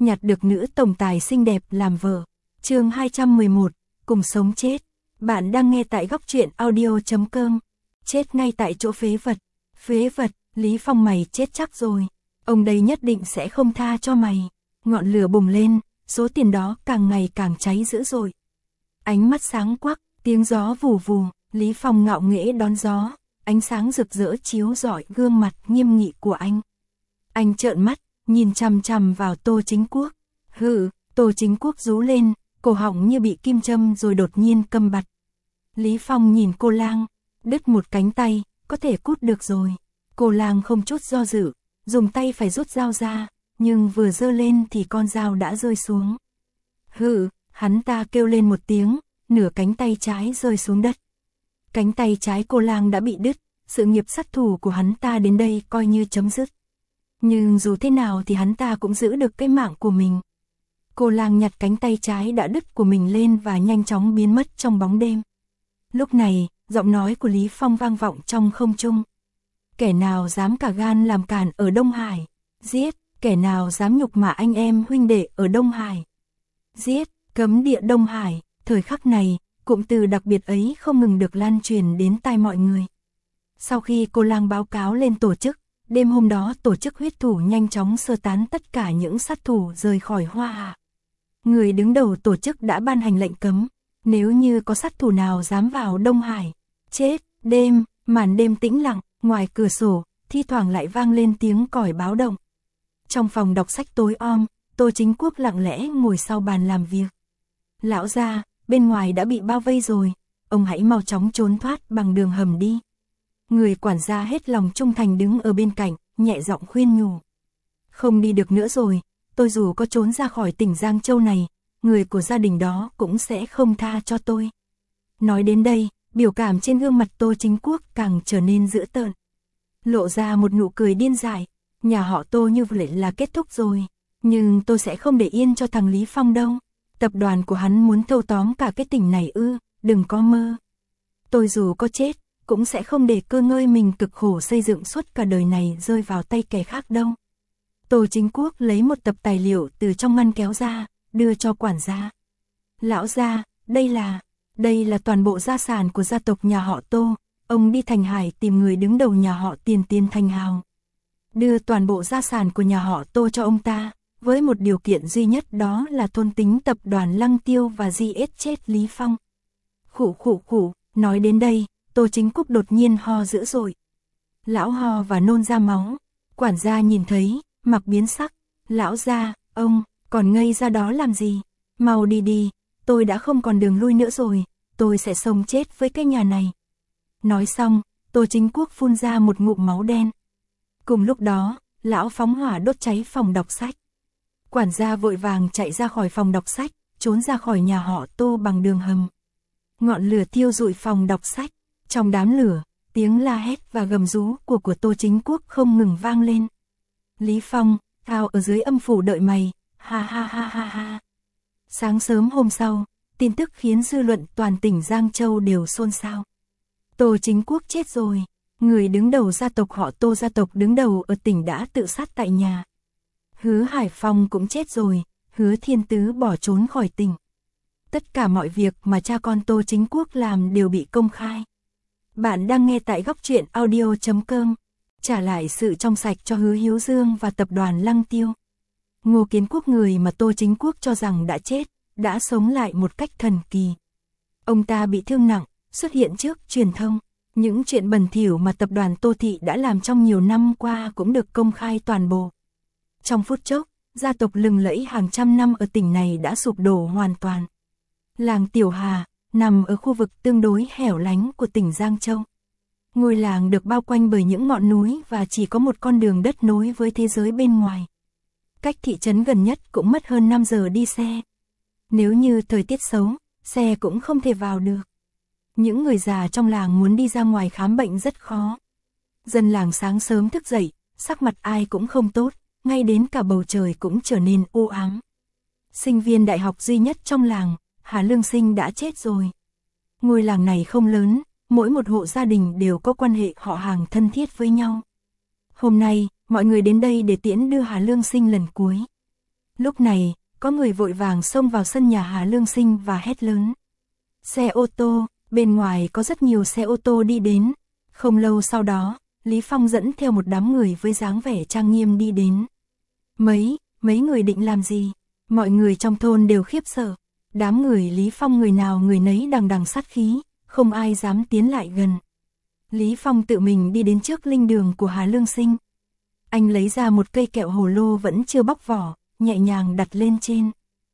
nhặt được nữ tổng tài xinh đẹp làm vợ. Chương 211, cùng sống chết. Bạn đang nghe tại góc truyện audio.com. Chết ngay tại chỗ phế vật. Phế vật, Lý Phong mày chết chắc rồi. Ông đây nhất định sẽ không tha cho mày. Ngọn lửa bùng lên, số tiền đó càng ngày càng cháy dữ dội. Ánh mắt sáng quắc, tiếng gió vù vù, Lý Phong ngạo nghễ đón gió, ánh sáng rực rỡ chiếu rọi gương mặt nghiêm nghị của anh. Anh trợn mắt, nhìn chằm chằm vào Tô Chính Quốc. Hừ, Tô Chính Quốc rú lên, cổ họng như bị kim châm rồi đột nhiên câm bặt. Lý Phong nhìn cô lang, đứt một cánh tay, có thể cút được rồi. Cô lang không chút do dự, dùng tay phải rút dao ra, nhưng vừa giơ lên thì con dao đã rơi xuống. Hừ, hắn ta kêu lên một tiếng, nửa cánh tay trái rơi xuống đất. Cánh tay trái cô lang đã bị đứt, sự nghiệp sát thủ của hắn ta đến đây coi như chấm dứt. Nhưng dù thế nào thì hắn ta cũng giữ được cái mạng của mình. Cô lang nhặt cánh tay trái đã đứt của mình lên và nhanh chóng biến mất trong bóng đêm. Lúc này, giọng nói của Lý Phong vang vọng trong không trung. Kẻ nào dám cả gan làm cản ở Đông Hải, giết, kẻ nào dám nhục mạ anh em huynh đệ ở Đông Hải, giết, cấm địa Đông Hải. Thời khắc này, cụm từ đặc biệt ấy không ngừng được lan truyền đến tai mọi người. Sau khi cô lang báo cáo lên tổ chức, đêm hôm đó tổ chức huyết thủ nhanh chóng sơ tán tất cả những sát thủ rời khỏi Hoa Hạ. Người đứng đầu tổ chức đã ban hành lệnh cấm, nếu như có sát thủ nào dám vào Đông Hải, chết. Đêm, màn đêm tĩnh lặng, ngoài cửa sổ, thi thoảng lại vang lên tiếng còi báo động. Trong phòng đọc sách tối om, Tô Chính Quốc lặng lẽ ngồi sau bàn làm việc. Lão gia, bên ngoài đã bị bao vây rồi, ông hãy mau chóng trốn thoát bằng đường hầm đi. Người quản gia hết lòng trung thành đứng ở bên cạnh, nhẹ giọng khuyên nhủ. Không đi được nữa rồi, tôi dù có trốn ra khỏi tỉnh Giang Châu này, người của gia đình đó cũng sẽ không tha cho tôi. Nói đến đây, biểu cảm trên gương mặt Tô Chính Quốc càng trở nên dữ tợn. Lộ ra một nụ cười điên dại, nhà họ Tô như vậy là kết thúc rồi, nhưng tôi sẽ không để yên cho thằng Lý Phong đâu. Tập đoàn của hắn muốn thâu tóm cả cái tỉnh này ư, đừng có mơ. Tôi dù có chết, cũng sẽ không để cơ ngơi mình cực khổ xây dựng suốt cả đời này rơi vào tay kẻ khác đâu. Tô Chính Quốc lấy một tập tài liệu từ trong ngăn kéo ra, đưa cho quản gia. Lão gia, đây là toàn bộ gia sản của gia tộc nhà họ Tô, ông đi Thành Hải tìm người đứng đầu nhà họ Tiền Thành Hào. Đưa toàn bộ gia sản của nhà họ Tô cho ông ta, với một điều kiện duy nhất đó là thôn tính tập đoàn Lăng Tiêu và giết chết Lý Phong. Khụ, nói đến đây, Tô Chính Quốc đột nhiên ho dữ dội. Lão ho và nôn ra máu, quản gia nhìn thấy, mặt biến sắc. Lão gia, ông, còn ngây ra đó làm gì? Mau đi, tôi đã không còn đường lui nữa rồi, tôi sẽ sống chết với cái nhà này. Nói xong, Tô Chính Quốc phun ra một ngụm máu đen. Cùng lúc đó, lão phóng hỏa đốt cháy phòng đọc sách. Quản gia vội vàng chạy ra khỏi phòng đọc sách, trốn ra khỏi nhà họ Tô bằng đường hầm. Ngọn lửa thiêu rụi phòng đọc sách, trong đám lửa, tiếng la hét và gầm rú của Tô Chính Quốc không ngừng vang lên. Lý Phong, tao ở dưới âm phủ đợi mày, ha. Sáng sớm hôm sau, tin tức khiến dư luận toàn tỉnh Giang Châu đều xôn xao. Tô Chính Quốc chết rồi, người đứng đầu gia tộc họ Tô, gia tộc đứng đầu ở tỉnh đã tự sát tại nhà. Hứa Hải Phong cũng chết rồi, Hứa Thiên Tứ bỏ trốn khỏi tỉnh. Tất cả mọi việc mà cha con Tô Chính Quốc làm đều bị công khai. Bạn đang nghe tại góc truyện audio.com. Trả lại sự trong sạch cho Hứa Hiếu Dương và tập đoàn Lăng Tiêu. Ngô Kiến Quốc, người mà Tô Chính Quốc cho rằng đã chết, đã sống lại một cách thần kỳ. Ông ta bị thương nặng, xuất hiện trước truyền thông. Những chuyện bẩn thỉu mà tập đoàn Tô Thị đã làm trong nhiều năm qua cũng được công khai toàn bộ. Trong phút chốc, gia tộc lừng lẫy hàng trăm năm ở tỉnh này đã sụp đổ hoàn toàn. Làng Tiểu Hà, nằm ở khu vực tương đối hẻo lánh của tỉnh Giang Châu. Ngôi làng được bao quanh bởi những ngọn núi và chỉ có một con đường đất nối với thế giới bên ngoài. Cách thị trấn gần nhất cũng mất hơn 5 giờ đi xe. Nếu như thời tiết xấu, xe cũng không thể vào được. Những người già trong làng muốn đi ra ngoài khám bệnh rất khó. Dân làng sáng sớm thức dậy, sắc mặt ai cũng không tốt, ngay đến cả bầu trời cũng trở nên u ám. Sinh viên đại học duy nhất trong làng, Hà Lương Sinh đã chết rồi. Ngôi làng này không lớn, mỗi một hộ gia đình đều có quan hệ họ hàng thân thiết với nhau. Hôm nay, mọi người đến đây để tiễn đưa Hà Lương Sinh lần cuối. Lúc này, có người vội vàng xông vào sân nhà Hà Lương Sinh và hét lớn. Xe ô tô, bên ngoài có rất nhiều xe ô tô đi đến. Không lâu sau đó, Lý Phong dẫn theo một đám người với dáng vẻ trang nghiêm đi đến. Mấy người định làm gì? Mọi người trong thôn đều khiếp sợ. Đám người Lý Phong người nào người nấy đằng đằng sát khí, không ai dám tiến lại gần. Lý Phong tự mình đi đến trước linh đường của Hà Lương Sinh. Anh lấy ra một cây kẹo hồ lô vẫn chưa bóc vỏ, nhẹ nhàng đặt lên trên.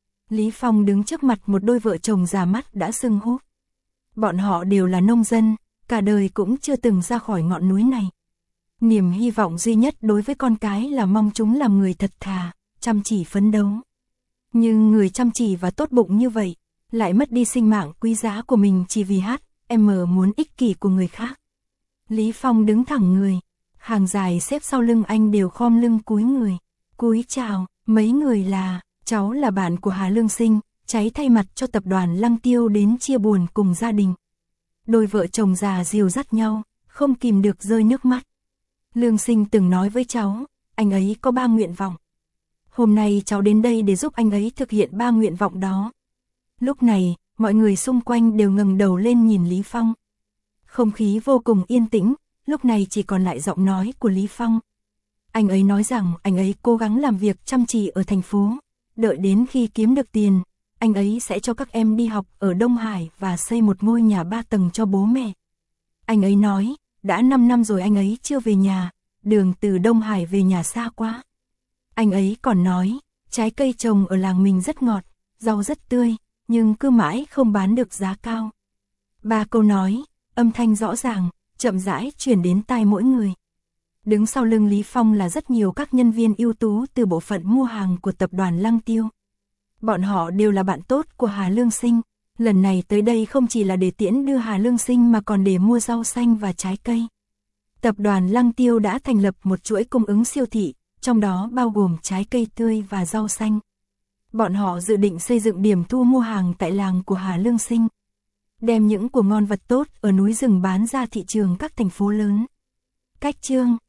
Lý Phong đứng trước mặt một đôi vợ chồng già mắt đã sưng húp. Bọn họ đều là nông dân, cả đời cũng chưa từng ra khỏi ngọn núi này. Niềm hy vọng duy nhất đối với con cái là mong chúng làm người thật thà, chăm chỉ phấn đấu. Nhưng người chăm chỉ và tốt bụng như vậy, lại mất đi sinh mạng quý giá của mình chỉ vì muốn ích kỷ của người khác. Lý Phong đứng thẳng người, hàng dài xếp sau lưng anh đều khom lưng cúi người. Cúi chào, mấy người là, cháu là bạn của Hà Lương Sinh, cháy thay mặt cho tập đoàn Lăng Tiêu đến chia buồn cùng gia đình. Đôi vợ chồng già dìu dắt nhau, không kìm được rơi nước mắt. Lương Sinh từng nói với cháu, anh ấy có 3 nguyện vọng. Hôm nay cháu đến đây để giúp anh ấy thực hiện 3 nguyện vọng đó. Lúc này, mọi người xung quanh đều ngẩng đầu lên nhìn Lý Phong. Không khí vô cùng yên tĩnh, lúc này chỉ còn lại giọng nói của Lý Phong. Anh ấy nói rằng anh ấy cố gắng làm việc chăm chỉ ở thành phố, đợi đến khi kiếm được tiền, anh ấy sẽ cho các em đi học ở Đông Hải và xây một ngôi nhà 3 tầng cho bố mẹ. Anh ấy nói, đã 5 năm rồi anh ấy chưa về nhà, đường từ Đông Hải về nhà xa quá. Anh ấy còn nói, trái cây trồng ở làng mình rất ngọt, rau rất tươi, nhưng cứ mãi không bán được giá cao. 3 câu nói, âm thanh rõ ràng, chậm rãi truyền đến tai mỗi người. Đứng sau lưng Lý Phong là rất nhiều các nhân viên ưu tú từ bộ phận mua hàng của tập đoàn Lăng Tiêu. Bọn họ đều là bạn tốt của Hà Lương Sinh, lần này tới đây không chỉ là để tiễn đưa Hà Lương Sinh mà còn để mua rau xanh và trái cây. Tập đoàn Lăng Tiêu đã thành lập một chuỗi cung ứng siêu thị, trong đó bao gồm trái cây tươi và rau xanh. Bọn họ dự định xây dựng điểm thu mua hàng tại làng của Hà Lương Sinh, đem những của ngon vật tốt ở núi rừng bán ra thị trường các thành phố lớn. Cách chương